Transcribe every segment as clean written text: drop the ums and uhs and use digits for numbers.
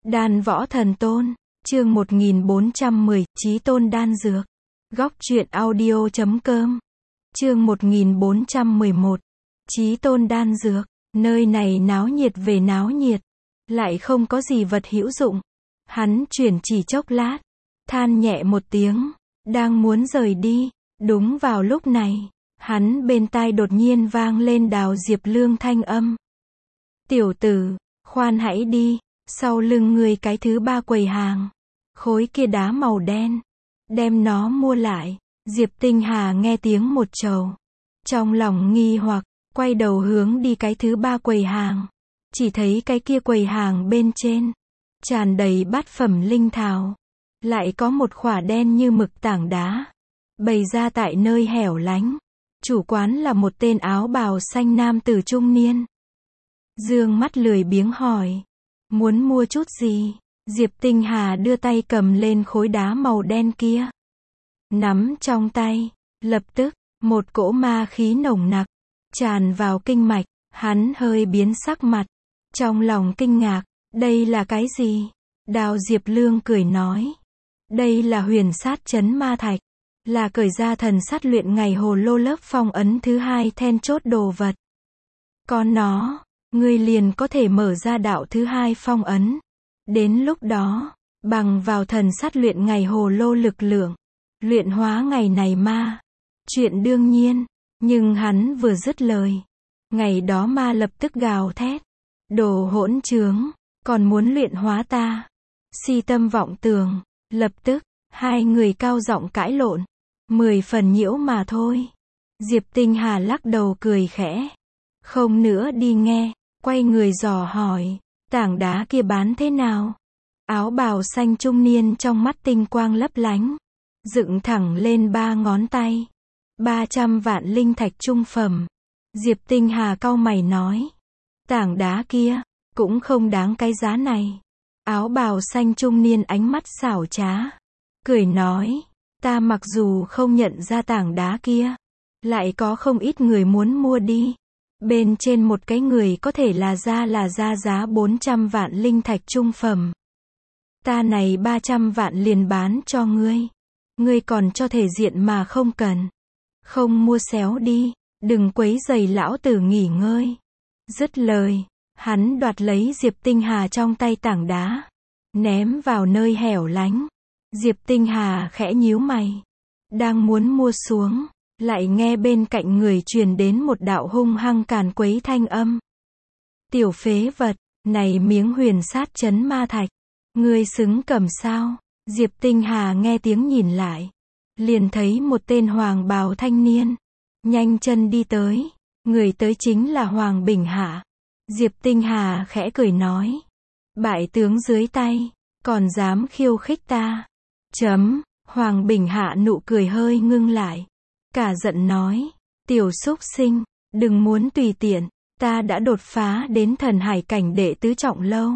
Đan võ thần tôn, chương 1410, chí tôn đan dược. Góc truyện audio.com. Chương 1411, chí tôn đan dược. Nơi này náo nhiệt về náo nhiệt, lại không có gì vật hữu dụng. Hắn chuyển chỉ chốc lát, than nhẹ một tiếng, đang muốn rời đi. Đúng vào lúc này, hắn bên tai đột nhiên vang lên Đào Diệp Lương thanh âm. Tiểu tử, khoan hãy đi, sau lưng ngươi cái thứ ba quầy hàng. Khối kia đá màu đen, đem nó mua lại. Diệp Tinh Hà nghe tiếng một trầu, trong lòng nghi hoặc, quay đầu hướng đi cái thứ ba quầy hàng. Chỉ thấy cái kia quầy hàng bên trên, tràn đầy bát phẩm linh thảo. Lại có một khỏa đen như mực tảng đá, bày ra tại nơi hẻo lánh. Chủ quán là một tên áo bào xanh nam tử trung niên. Dương mắt lười biếng hỏi, muốn mua chút gì? Diệp Tinh Hà đưa tay cầm lên khối đá màu đen kia, nắm trong tay, lập tức, một cỗ ma khí nồng nặc tràn vào kinh mạch. Hắn hơi biến sắc mặt, trong lòng kinh ngạc, đây là cái gì? Đào Diệp Lương cười nói, đây là huyền sát chấn ma thạch, là cởi ra thần sát luyện ngày hồ lô lớp phong ấn thứ hai then chốt đồ vật. Có nó, ngươi liền có thể mở ra đạo thứ hai phong ấn. Đến lúc đó, bằng vào thần sát luyện ngày hồ lô lực lượng, luyện hóa ngày này ma. Chuyện đương nhiên, nhưng hắn vừa dứt lời, ngày đó ma lập tức gào thét, đồ hỗn trướng, còn muốn luyện hóa ta, si tâm vọng tưởng. Lập tức, hai người cao giọng cãi lộn, 10 phần nhiễu mà thôi. Diệp Tinh Hà lắc đầu cười khẽ, không nữa đi nghe, quay người dò hỏi, tảng đá kia bán thế nào? Áo bào xanh trung niên trong mắt tinh quang lấp lánh, dựng thẳng lên 3 ngón tay. 300 vạn linh thạch trung phẩm. Diệp Tinh Hà cau mày nói, tảng đá kia cũng không đáng cái giá này. Áo bào xanh trung niên ánh mắt xảo trá, cười nói, ta mặc dù không nhận ra tảng đá kia, lại có không ít người muốn mua đi. Bên trên một cái người có thể là ra giá 400 vạn linh thạch trung phẩm. Ta này 300 vạn liền bán cho ngươi. Ngươi còn cho thể diện mà không cần. Không mua xéo đi, đừng quấy rầy lão tử nghỉ ngơi. Dứt lời, hắn đoạt lấy Diệp Tinh Hà trong tay tảng đá, ném vào nơi hẻo lánh. Diệp Tinh Hà khẽ nhíu mày, đang muốn mua xuống, lại nghe bên cạnh người truyền đến một đạo hung hăng càn quấy thanh âm. Tiểu phế vật, này miếng huyền sát chấn ma thạch, ngươi xứng cầm sao? Diệp Tinh Hà nghe tiếng nhìn lại, liền thấy một tên hoàng bào thanh niên, nhanh chân đi tới. Người tới chính là Hoàng Bình Hạ. Diệp Tinh Hà khẽ cười nói, bại tướng dưới tay, còn dám khiêu khích ta? Hoàng Bình Hạ nụ cười hơi ngưng lại, cả giận nói, tiểu súc sinh, đừng muốn tùy tiện, ta đã đột phá đến thần hải cảnh đệ tứ trọng lâu.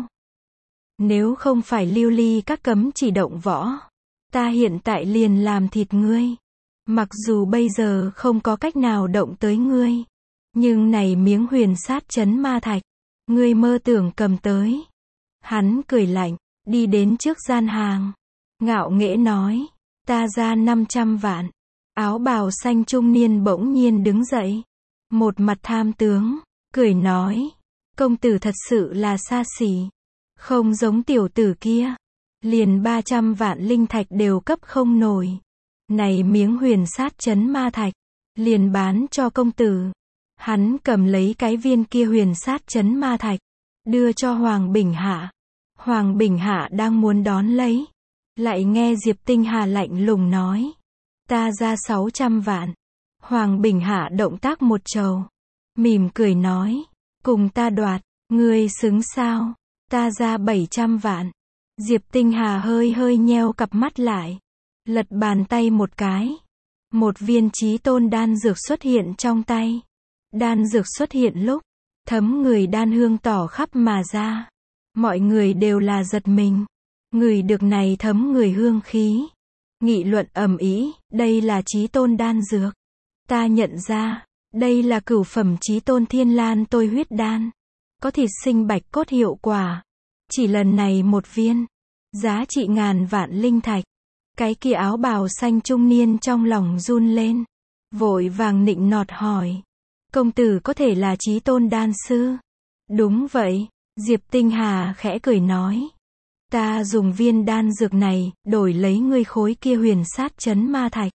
Nếu không phải lưu ly các cấm chỉ động võ, ta hiện tại liền làm thịt ngươi. Mặc dù bây giờ không có cách nào động tới ngươi, nhưng này miếng huyền sát chấn ma thạch, ngươi mơ tưởng cầm tới. Hắn cười lạnh, đi đến trước gian hàng, ngạo nghễ nói, ta ra 500 vạn. Áo bào xanh trung niên bỗng nhiên đứng dậy, một mặt tham tướng, cười nói, công tử thật sự là xa xỉ, không giống tiểu tử kia, liền 300 vạn linh thạch đều cấp không nổi. Này miếng huyền sát chấn ma thạch, liền bán cho công tử. Hắn cầm lấy cái viên kia huyền sát chấn ma thạch, đưa cho Hoàng Bình Hạ. Hoàng Bình Hạ đang muốn đón lấy, lại nghe Diệp Tinh Hà lạnh lùng nói, ta ra 600 vạn. Hoàng Bình Hạ động tác một trầu, mỉm cười nói, cùng ta đoạt, ngươi xứng sao? Ta ra 700 vạn. Diệp Tinh Hà hơi nheo cặp mắt lại, lật bàn tay một cái, một viên chí tôn đan dược xuất hiện trong tay. Đan dược xuất hiện lúc, thấm người đan hương tỏ khắp mà ra. Mọi người đều là giật mình, ngửi được này thấm người hương khí, nghị luận ầm ĩ, đây là chí tôn đan dược. Ta nhận ra, đây là cửu phẩm chí tôn thiên lan tôi huyết đan, có thịt sinh bạch cốt hiệu quả. Chỉ lần này một viên, giá trị ngàn vạn linh thạch. Cái kia áo bào xanh trung niên trong lòng run lên, vội vàng nịnh nọt hỏi. Công tử có thể là Chí Tôn đan sư? Đúng vậy, Diệp Tinh Hà khẽ cười nói. Ta dùng viên đan dược này, đổi lấy ngươi khối kia huyền sát chấn ma thạch.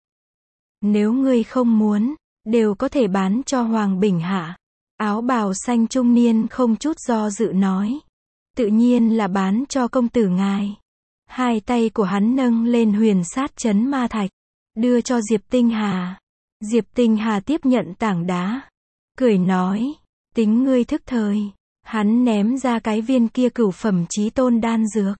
Nếu ngươi không muốn, đều có thể bán cho Hoàng Bình Hạ. Áo bào xanh trung niên không chút do dự nói. Tự nhiên là bán cho công tử ngài. Hai tay của hắn nâng lên huyền sát chấn ma thạch, đưa cho Diệp Tinh Hà. Diệp Tinh Hà tiếp nhận tảng đá, cười nói, tính ngươi thức thời. Hắn ném ra cái viên kia cửu phẩm Chí Tôn đan dược.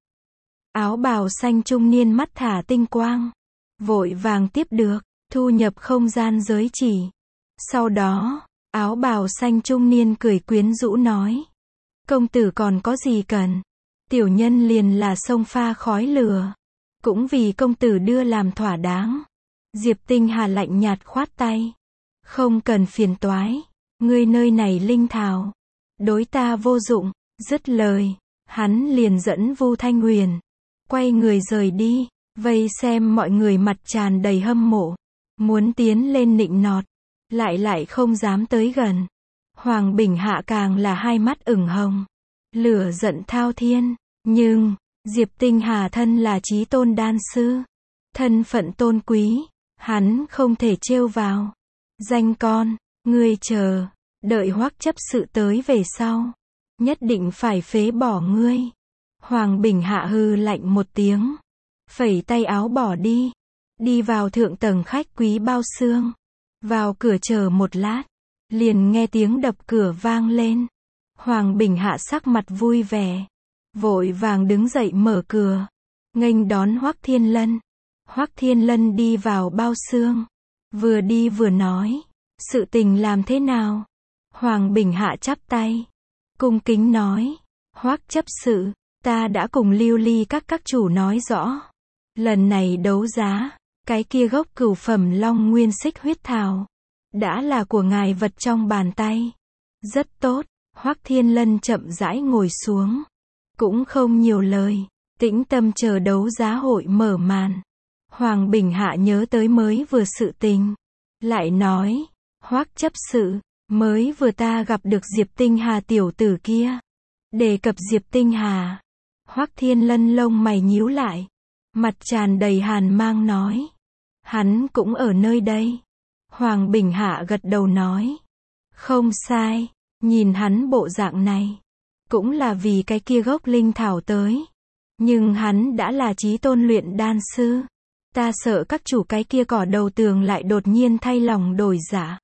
Áo bào xanh trung niên mắt thả tinh quang, vội vàng tiếp được, thu nhập không gian giới chỉ. Sau đó, áo bào xanh trung niên cười quyến rũ nói, công tử còn có gì cần? Tiểu nhân liền là sông pha khói lửa, cũng vì công tử đưa làm thỏa đáng. Diệp Tinh Hà lạnh nhạt khoát tay, không cần phiền toái, ngươi nơi này linh thảo, đối ta vô dụng. Dứt lời, hắn liền dẫn Vu Thanh Huyền, quay người rời đi, vây xem mọi người mặt tràn đầy hâm mộ, muốn tiến lên nịnh nọt, lại không dám tới gần. Hoàng Bình Hạ càng là hai mắt ửng hồng, lửa giận thao thiên, nhưng, Diệp Tinh Hà thân là Chí Tôn đan sư, thân phận tôn quý, hắn không thể trêu vào. Danh con, ngươi chờ, đợi Hoắc chấp sự tới về sau, nhất định phải phế bỏ ngươi. Hoàng Bình Hạ hừ lạnh một tiếng, phẩy tay áo bỏ đi, đi vào thượng tầng khách quý bao xương. Vào cửa chờ một lát, liền nghe tiếng đập cửa vang lên. Hoàng Bình Hạ sắc mặt vui vẻ, vội vàng đứng dậy mở cửa, nghênh đón Hoắc Thiên Lân. Hoắc Thiên Lân đi vào bao xương, vừa đi vừa nói, sự tình làm thế nào? Hoàng Bình Hạ chắp tay, cung kính nói, Hoắc chấp sự, ta đã cùng Lưu Ly các chủ nói rõ. Lần này đấu giá, cái kia gốc cửu phẩm Long Nguyên Xích huyết thảo, đã là của ngài vật trong bàn tay. Rất tốt, Hoắc Thiên Lân chậm rãi ngồi xuống, cũng không nhiều lời, tĩnh tâm chờ đấu giá hội mở màn. Hoàng Bình Hạ nhớ tới mới vừa sự tình, lại nói, Hoắc chấp sự, mới vừa ta gặp được Diệp Tinh Hà tiểu tử kia. Đề cập Diệp Tinh Hà, Hoắc Thiên Lân lông mày nhíu lại, mặt tràn đầy hàn mang nói, hắn cũng ở nơi đây. Hoàng Bình Hạ gật đầu nói, không sai, nhìn hắn bộ dạng này, cũng là vì cái kia gốc linh thảo tới. Nhưng hắn đã là Chí Tôn luyện đan sư, ta sợ các chủ cái kia cỏ đầu tường lại đột nhiên thay lòng đổi dạ,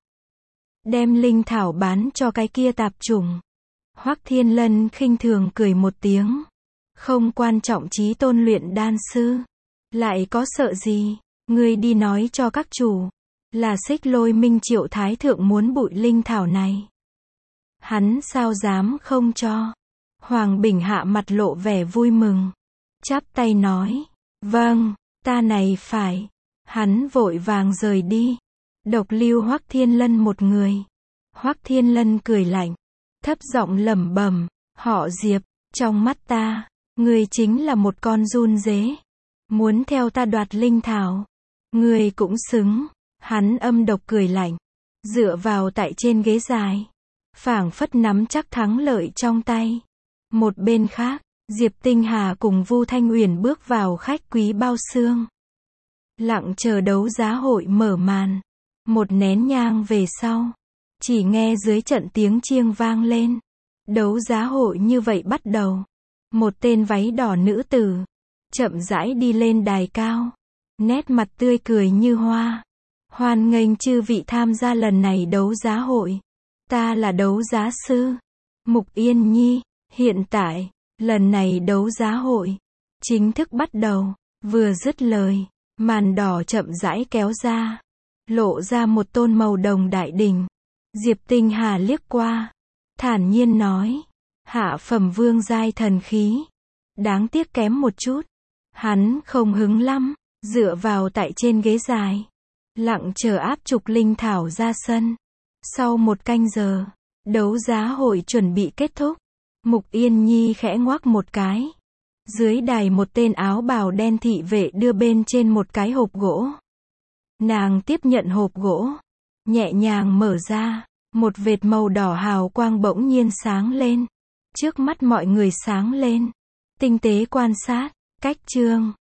đem linh thảo bán cho cái kia tạp chủng. Hoắc Thiên Lân khinh thường cười một tiếng, không quan trọng Chí Tôn luyện đan sư, lại có sợ gì? Ngươi đi nói cho các chủ, là Xích Lôi Minh Triệu Thái Thượng muốn bụi linh thảo này. Hắn sao dám không cho? Hoàng Bình Hạ mặt lộ vẻ vui mừng, chắp tay nói, vâng, ta này phải. Hắn vội vàng rời đi, độc lưu Hoắc Thiên Lân một người. Hoắc Thiên Lân cười lạnh, thấp giọng lẩm bẩm, họ Diệp, trong mắt ta, ngươi chính là một con giun dế, muốn theo ta đoạt linh thảo, ngươi cũng xứng. Hắn âm độc cười lạnh, dựa vào tại trên ghế dài, phảng phất nắm chắc thắng lợi trong tay. Một bên khác, Diệp Tinh Hà cùng Vu Thanh Uyển bước vào khách quý bao xương, lặng chờ đấu giá hội mở màn. Một nén nhang về sau, chỉ nghe dưới trận tiếng chiêng vang lên, đấu giá hội như vậy bắt đầu. Một tên váy đỏ nữ tử chậm rãi đi lên đài cao, nét mặt tươi cười như hoa. Hoan nghênh chư vị tham gia lần này đấu giá hội. Ta là đấu giá sư Mục Yên Nhi. Hiện tại, lần này đấu giá hội chính thức bắt đầu. Vừa dứt lời, màn đỏ chậm rãi kéo ra, lộ ra một tôn màu đồng đại đỉnh. Diệp Tinh Hà liếc qua, thản nhiên nói, hạ phẩm vương giai thần khí, đáng tiếc kém một chút. Hắn không hứng lắm, dựa vào tại trên ghế dài, lặng chờ áp trục linh thảo ra sân. Sau một canh giờ, đấu giá hội chuẩn bị kết thúc. Mục Yên Nhi khẽ ngoác một cái. Dưới đài một tên áo bào đen thị vệ đưa bên trên một cái hộp gỗ. Nàng tiếp nhận hộp gỗ, nhẹ nhàng mở ra, một vệt màu đỏ hào quang bỗng nhiên sáng lên. Trước mắt mọi người sáng lên. Tinh tế quan sát, cách chương